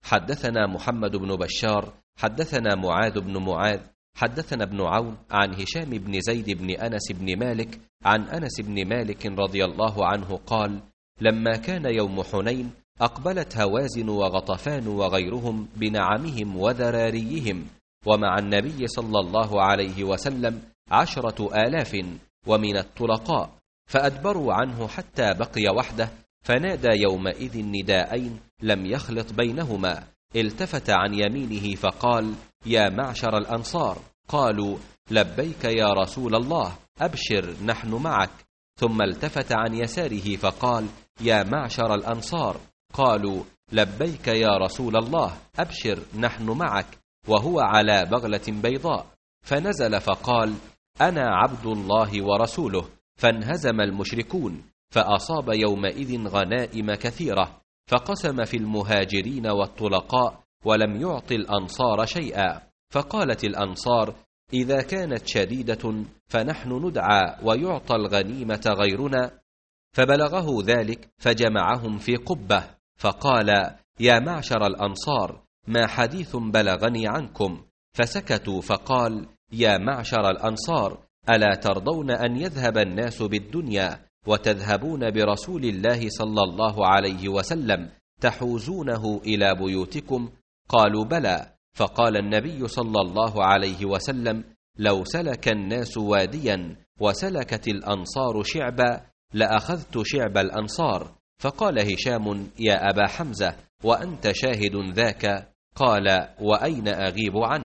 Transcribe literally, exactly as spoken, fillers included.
حدثنا محمد بن بشار حدثنا معاذ بن معاذ حدثنا ابن عون عن هشام بن زيد بن أنس بن مالك عن أنس بن مالك رضي الله عنه قال: لما كان يوم حنين أقبلت هوازن وغطفان وغيرهم بنعمهم وذراريهم، ومع النبي صلى الله عليه وسلم عشرة آلاف ومن الطلقاء، فأدبروا عنه حتى بقي وحده، فنادى يومئذ نداءين لم يخلط بينهما. التفت عن يمينه فقال: يا معشر الأنصار. قالوا: لبيك يا رسول الله، أبشر نحن معك. ثم التفت عن يساره فقال: يا معشر الأنصار. قالوا: لبيك يا رسول الله، أبشر نحن معك، وهو على بغلة بيضاء. فنزل فقال: أنا عبد الله ورسوله. فانهزم المشركون، فأصاب يومئذ غنائم كثيرة، فقسم في المهاجرين والطلقاء، ولم يعط الأنصار شيئا. فقالت الأنصار: إذا كانت شديدة فنحن ندعى ويعطى الغنيمة غيرنا. فبلغه ذلك فجمعهم في قبة، فقال: يا معشر الأنصار، ما حديث بلغني عنكم؟ فسكتوا. فقال: يا معشر الأنصار، ألا ترضون أن يذهب الناس بالدنيا وتذهبون برسول الله صلى الله عليه وسلم تحوزونه إلى بيوتكم؟ قالوا: بلى. فقال النبي صلى الله عليه وسلم: لو سلك الناس واديا وسلكت الأنصار شعبا لأخذت شعب الأنصار. فقال هشام: يا أبا حمزة، وأنت شاهد ذاك؟ قال: وأين أغيب عنه؟